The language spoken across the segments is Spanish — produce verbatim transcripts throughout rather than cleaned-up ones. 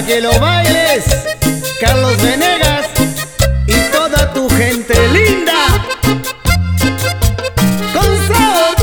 para que lo bailes, Carlos Venegas y toda tu gente linda. Con sabor.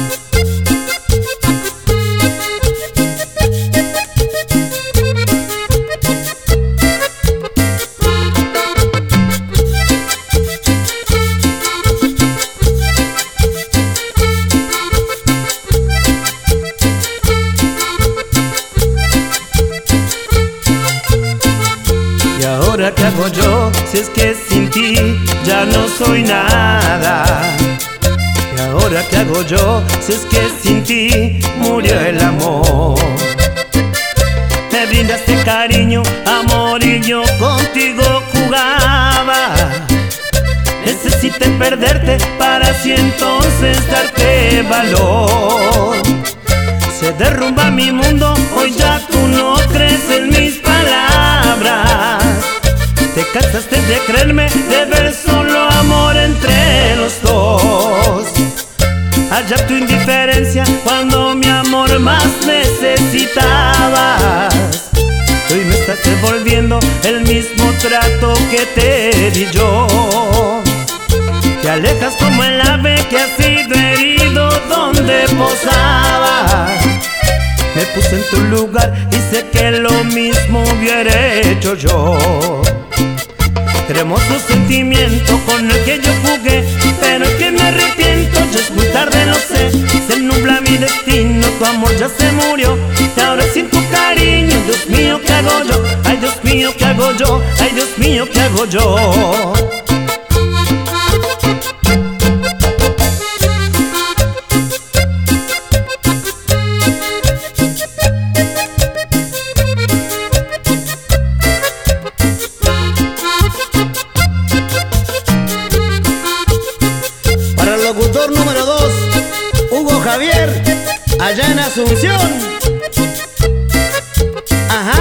¿Y ahora qué hago yo? Si es que sin ti ya no soy nada. ¿Y ahora qué hago yo? Si es que sin ti murió el amor. Me brindaste cariño, amor y yo contigo jugaba. Necesité perderte para así entonces darte valor. Se derrumba mi mundo, hoy ya tú no crees en mis palabras. Te cansaste de creerme, de ver solo amor entre los dos. Allá tu indiferencia cuando mi amor más necesitabas. Hoy me estás devolviendo el mismo trato que te di yo. Te alejas como el ave que ha sido herido donde posaba. Me puse en tu lugar y sé que lo mismo hubiera hecho yo. Hermoso sentimiento con el que yo jugué, pero es que me arrepiento, ya es muy tarde, lo sé. Se nubla mi destino, tu amor ya se murió. Y ahora sin tu cariño, Dios mío, ¿qué hago yo? Ay, Dios mío, ¿qué hago yo? Ay, Dios mío, ¿qué hago yo? Locutor número dos, Hugo Javier, allá en Asunción. Ajá.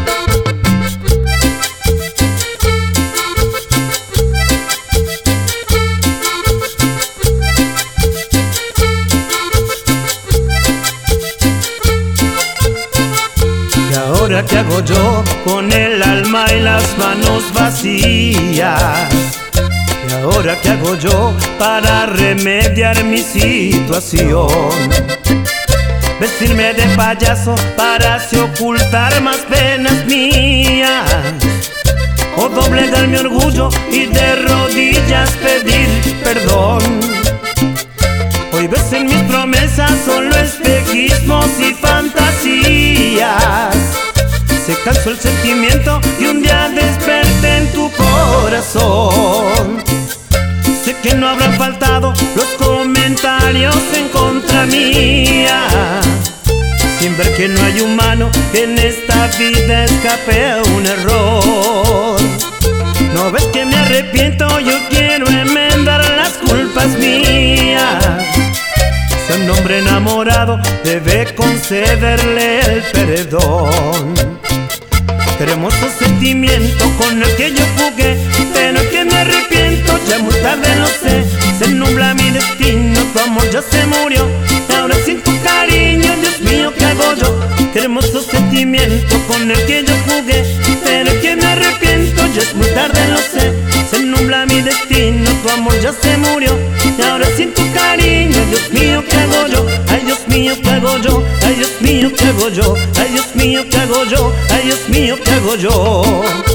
¿Y ahora qué hago yo con el alma y las manos vacías? ¿Y ahora qué hago yo para remediar mi situación? Vestirme de payaso para así ocultar más penas mías, o doblegar mi orgullo y de rodillas pedir perdón. Hoy ves en mis promesas solo espejismos y fantasías. Se cansó el sentimiento y un día desperté en tu corazón. Sé que no habrán faltado los comentarios en contra mía, sin ver que no hay humano que en esta vida escape a un error. No ves que me arrepiento, yo quiero enmendar las culpas mías. Si a un hombre enamorado debe concederle el perdón. Hermoso sentimiento con el que yo jugué, pero que me arrepiento, ya muy tarde lo sé. Se nubla mi destino, tu amor ya se murió. Y ahora sin tu cariño, Dios mío, ¿qué hago yo? Qué hermoso sentimiento con el que yo jugué, pero que me arrepiento, ya es muy tarde lo sé. Se nubla mi destino, tu amor ya se murió. Y ahora sin tu cariño, Dios mío, ¿qué hago yo? Ay, Dios mío, ¿qué hago yo? Ay, Dios mío, ¿qué hago yo? Ay, Dios mío, ¿qué hago yo? Ay, Dios mío, ¿qué hago yo?